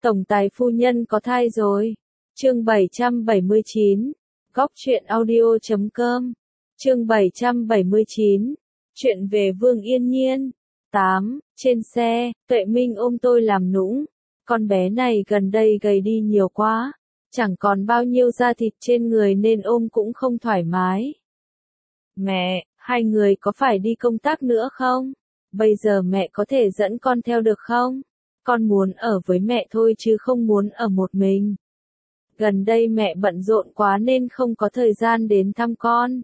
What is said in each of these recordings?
Tổng tài phu nhân có thai rồi. Chương 779. Góc truyện audio.com. Chương 779. Chuyện về Vương Yên Nhiên. 8. Trên xe, Tuệ Minh ôm tôi làm nũng. Con bé này gần đây gầy đi nhiều quá. Chẳng còn bao nhiêu da thịt trên người nên ôm cũng không thoải mái. Mẹ, hai người có phải đi công tác nữa không? Bây giờ mẹ có thể dẫn con theo được không? Con muốn ở với mẹ thôi chứ không muốn ở một mình. Gần đây mẹ bận rộn quá nên không có thời gian đến thăm con.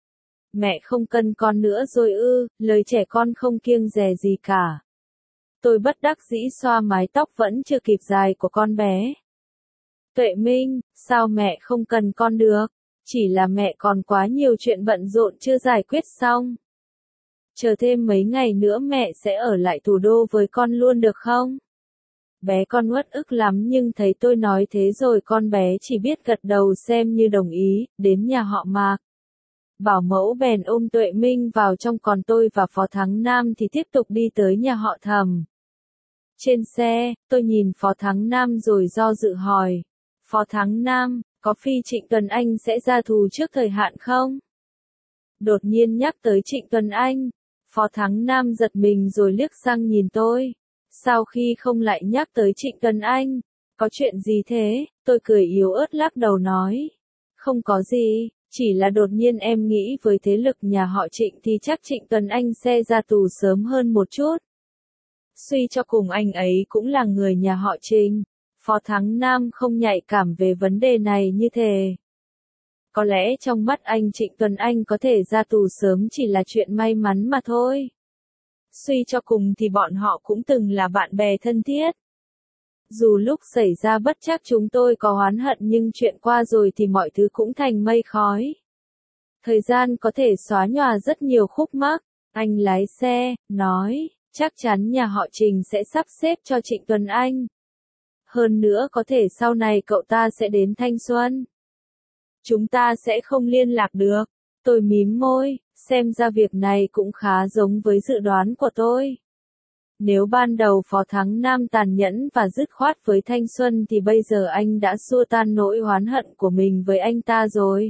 Mẹ không cần con nữa rồi ư? Lời trẻ con không kiêng dè gì cả. Tôi bất đắc dĩ xoa mái tóc vẫn chưa kịp dài của con bé. Tuệ Minh, sao mẹ không cần con được? Chỉ là mẹ còn quá nhiều chuyện bận rộn chưa giải quyết xong. Chờ thêm mấy ngày nữa mẹ sẽ ở lại thủ đô với con luôn được không? Bé con uất ức lắm nhưng thấy tôi nói thế rồi con bé chỉ biết gật đầu xem như đồng ý, đến nhà họ Mạc. Bảo mẫu bèn ôm Tuệ Minh vào trong còn tôi và Phó Thắng Nam thì tiếp tục đi tới nhà họ Thẩm. Trên xe, tôi nhìn Phó Thắng Nam rồi do dự hỏi. Phó Thắng Nam, có Phi Trịnh Tuấn Anh sẽ ra tù trước thời hạn không? Đột nhiên nhắc tới Trịnh Tuấn Anh, Phó Thắng Nam giật mình rồi liếc sang nhìn tôi. Sao khi không lại nhắc tới Trịnh Tuấn Anh? Có chuyện gì thế? Tôi cười yếu ớt lắc đầu nói. Không có gì, chỉ là đột nhiên em nghĩ với thế lực nhà họ Trịnh thì chắc Trịnh Tuấn Anh sẽ ra tù sớm hơn một chút. Suy cho cùng anh ấy cũng là người nhà họ Trịnh. Phó Thắng Nam không nhạy cảm về vấn đề này như thế. Có lẽ trong mắt anh Trịnh Tuấn Anh có thể ra tù sớm chỉ là chuyện may mắn mà thôi. Suy cho cùng thì bọn họ cũng từng là bạn bè thân thiết. Dù lúc xảy ra bất trắc chúng tôi có oán hận nhưng chuyện qua rồi thì mọi thứ cũng thành mây khói. Thời gian có thể xóa nhòa rất nhiều khúc mắc. Anh lái xe, nói, chắc chắn nhà họ Trình sẽ sắp xếp cho Trịnh Tuấn Anh. Hơn nữa có thể sau này cậu ta sẽ đến Thanh Xuân. Chúng ta sẽ không liên lạc được. Tôi mím môi, xem ra việc này cũng khá giống với dự đoán của tôi. Nếu ban đầu Phó Thắng Nam tàn nhẫn và dứt khoát với Thanh Xuân thì bây giờ anh đã xua tan nỗi oán hận của mình với anh ta rồi.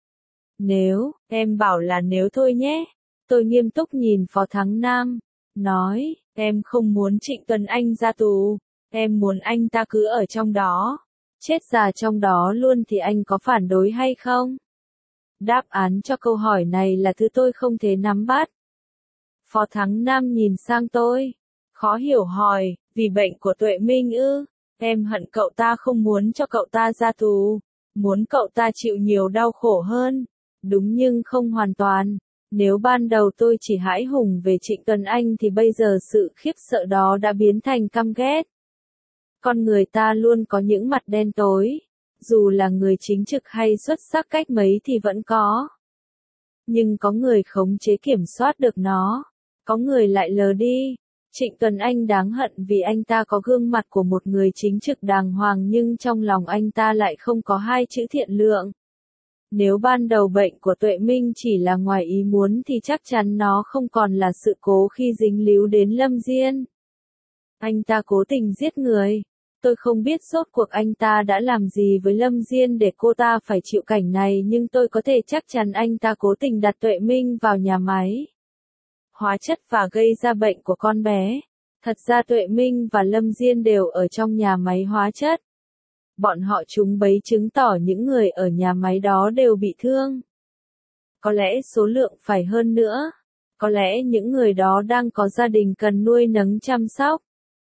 Nếu, em bảo là nếu thôi nhé. Tôi nghiêm túc nhìn Phó Thắng Nam, nói, em không muốn Trịnh Tuấn Anh ra tù, em muốn anh ta cứ ở trong đó. Chết già trong đó luôn thì anh có phản đối hay không? Đáp án cho câu hỏi này là thứ tôi không thể nắm bắt. Phó Thắng Nam nhìn sang tôi, khó hiểu hỏi, vì bệnh của Tuệ Minh ư? Em hận cậu ta không muốn cho cậu ta ra tù, muốn cậu ta chịu nhiều đau khổ hơn. Đúng nhưng không hoàn toàn. Nếu ban đầu tôi chỉ hãi hùng về Trịnh Tuấn Anh thì bây giờ sự khiếp sợ đó đã biến thành căm ghét. Con người ta luôn có những mặt đen tối, dù là người chính trực hay xuất sắc cách mấy thì vẫn có. Nhưng có người khống chế kiểm soát được nó, có người lại lờ đi. Trịnh Tuấn Anh đáng hận vì anh ta có gương mặt của một người chính trực đàng hoàng nhưng trong lòng anh ta lại không có hai chữ thiện lượng. Nếu ban đầu bệnh của Tuệ Minh chỉ là ngoài ý muốn thì chắc chắn nó không còn là sự cố khi dính líu đến Lâm Diên. Anh ta cố tình giết người. Tôi không biết rốt cuộc anh ta đã làm gì với Lâm Diên để cô ta phải chịu cảnh này nhưng tôi có thể chắc chắn anh ta cố tình đặt Tuệ Minh vào nhà máy hóa chất và gây ra bệnh của con bé. Thật ra Tuệ Minh và Lâm Diên đều ở trong nhà máy hóa chất. Bọn họ trúng bẫy chứng tỏ những người ở nhà máy đó đều bị thương. Có lẽ số lượng phải hơn nữa. Có lẽ những người đó đang có gia đình cần nuôi nấng chăm sóc.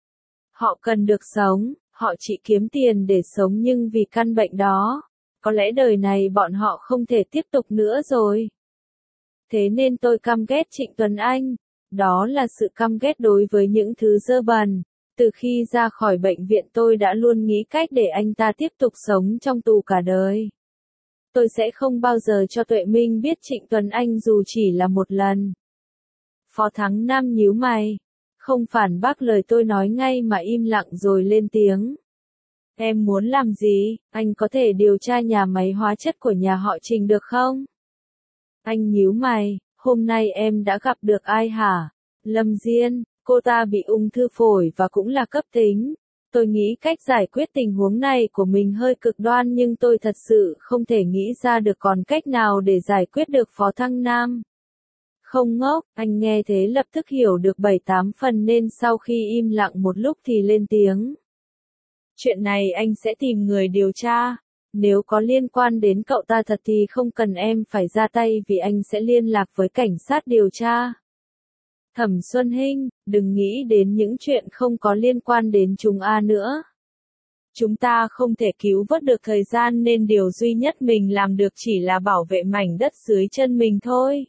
Họ cần được sống, họ chỉ kiếm tiền để sống nhưng vì căn bệnh đó, có lẽ đời này bọn họ không thể tiếp tục nữa rồi. Thế nên tôi căm ghét Trịnh Tuấn Anh. Đó là sự căm ghét đối với những thứ dơ bẩn. Từ khi ra khỏi bệnh viện tôi đã luôn nghĩ cách để anh ta tiếp tục sống trong tù cả đời. Tôi sẽ không bao giờ cho Tuệ Minh biết Trịnh Tuấn Anh dù chỉ là một lần. Phó Thắng Nam nhíu mày, không phản bác lời tôi nói ngay mà im lặng rồi lên tiếng. Em muốn làm gì? Anh có thể điều tra nhà máy hóa chất của nhà họ Trình được không? Anh nhíu mày, hôm nay em đã gặp được ai hả? Lâm Diên, cô ta bị ung thư phổi và cũng là cấp tính. Tôi nghĩ cách giải quyết tình huống này của mình hơi cực đoan nhưng tôi thật sự không thể nghĩ ra được còn cách nào để giải quyết được Phó Thăng Nam. Không ngốc, anh nghe thế lập tức hiểu được 7-8 phần nên sau khi im lặng một lúc thì lên tiếng. Chuyện này anh sẽ tìm người điều tra. Nếu có liên quan đến cậu ta thật thì không cần em phải ra tay vì anh sẽ liên lạc với cảnh sát điều tra. Thẩm Xuân Hinh, đừng nghĩ đến những chuyện không có liên quan đến chúng nữa. Chúng ta không thể cứu vớt được thời gian nên điều duy nhất mình làm được chỉ là bảo vệ mảnh đất dưới chân mình thôi.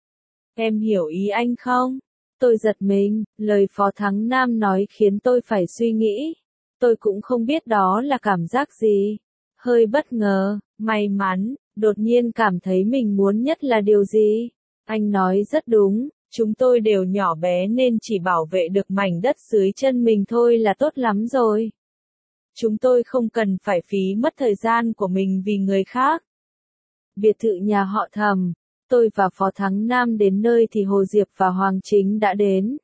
Em hiểu ý anh không? Tôi giật mình, lời Phó Thắng Nam nói khiến tôi phải suy nghĩ. Tôi cũng không biết đó là cảm giác gì. Hơi bất ngờ, may mắn, đột nhiên cảm thấy mình muốn nhất là điều gì. Anh nói rất đúng, chúng tôi đều nhỏ bé nên chỉ bảo vệ được mảnh đất dưới chân mình thôi là tốt lắm rồi. Chúng tôi không cần phải phí mất thời gian của mình vì người khác. Biệt thự nhà họ Thẩm, tôi và Phó Thắng Nam đến nơi thì Hồ Diệp và Hoàng Chính đã đến.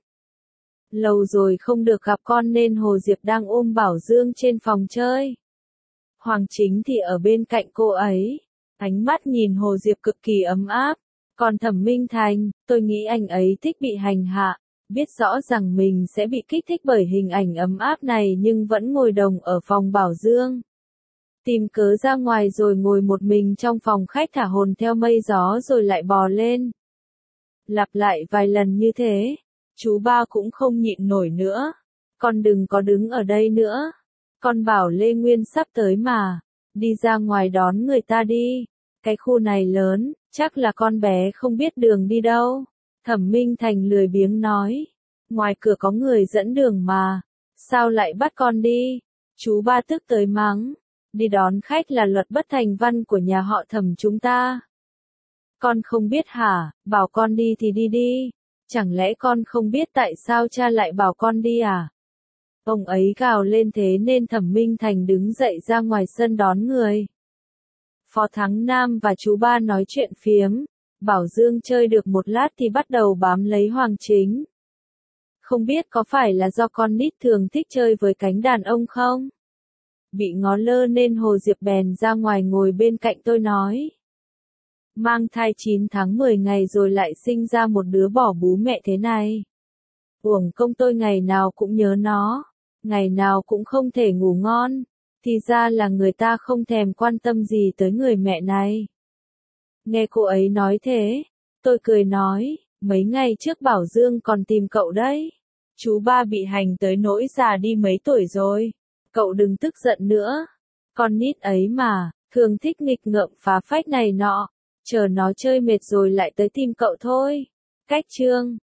Lâu rồi không được gặp con nên Hồ Diệp đang ôm Bảo Dương trên phòng chơi. Hoàng Chính thì ở bên cạnh cô ấy. Ánh mắt nhìn Hồ Diệp cực kỳ ấm áp. Còn Thẩm Minh Thành, tôi nghĩ anh ấy thích bị hành hạ. Biết rõ rằng mình sẽ bị kích thích bởi hình ảnh ấm áp này nhưng vẫn ngồi đồng ở phòng Bảo Dương. Tìm cớ ra ngoài rồi ngồi một mình trong phòng khách thả hồn theo mây gió rồi lại bò lên. Lặp lại vài lần như thế. Chú ba cũng không nhịn nổi nữa. Con đừng có đứng ở đây nữa. Con bảo Lê Nguyên sắp tới mà. Đi ra ngoài đón người ta đi. Cái khu này lớn, chắc là con bé không biết đường đi đâu. Thẩm Minh Thành lười biếng nói. Ngoài cửa có người dẫn đường mà. Sao lại bắt con đi? Chú ba tức tới mắng. Đi đón khách là luật bất thành văn của nhà họ Thẩm chúng ta. Con không biết hả? Bảo con đi thì đi đi. Chẳng lẽ con không biết tại sao cha lại bảo con đi à? Ông ấy gào lên thế nên Thẩm Minh Thành đứng dậy ra ngoài sân đón người. Phó Thắng Nam và chú ba nói chuyện phiếm. Bảo Dương chơi được một lát thì bắt đầu bám lấy Hoàng Chính. Không biết có phải là do con nít thường thích chơi với cánh đàn ông không? Bị ngó lơ nên Hồ Diệp bèn ra ngoài ngồi bên cạnh tôi nói. Mang thai 9 tháng 10 ngày rồi lại sinh ra một đứa bỏ bú mẹ thế này. Uổng công tôi ngày nào cũng nhớ nó, ngày nào cũng không thể ngủ ngon, thì ra là người ta không thèm quan tâm gì tới người mẹ này. Nghe cô ấy nói thế, tôi cười nói, mấy ngày trước Bảo Dương còn tìm cậu đấy. Chú ba bị hành tới nỗi già đi mấy tuổi rồi, cậu đừng tức giận nữa. Con nít ấy mà, thường thích nghịch ngợm phá phách này nọ. Chờ nó chơi mệt rồi lại tới tìm cậu thôi. Cách chương